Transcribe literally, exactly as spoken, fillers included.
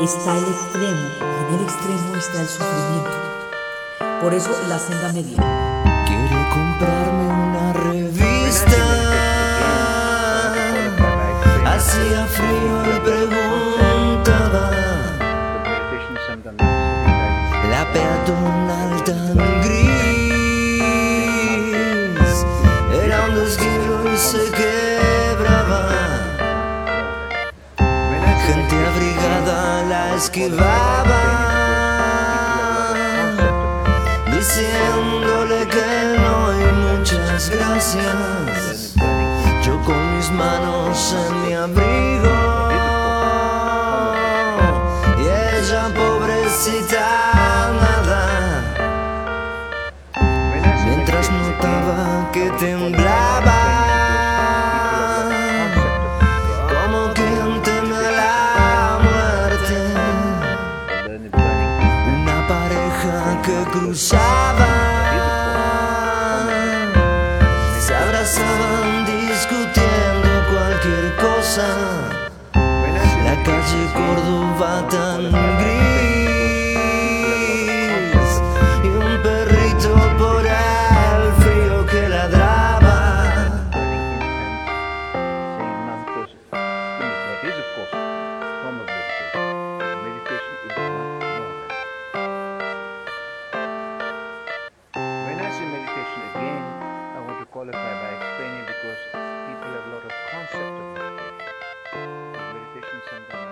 está el extremo y en el extremo está el sufrimiento. Por eso la senda media. Quiere comprarme una revista. Hacía frío y preguntaba. La peatonal tan gris era un desguilo y se quebraba. Gente abrigada la esquivaba, diciéndole que no y muchas gracias. Yo con mis manos en mi abrigo y ella pobrecita nada, mientras notaba que temblaba como quien teme a la muerte. Una pareja que cruzaba, se abrazaban discutiendo cualquier cosa. La calle Córdoba tan gris y un perrito por el frío que ladraba. When I say meditation again, I want to qualify by explaining because people have a lot of concept of meditation. Meditation sometimes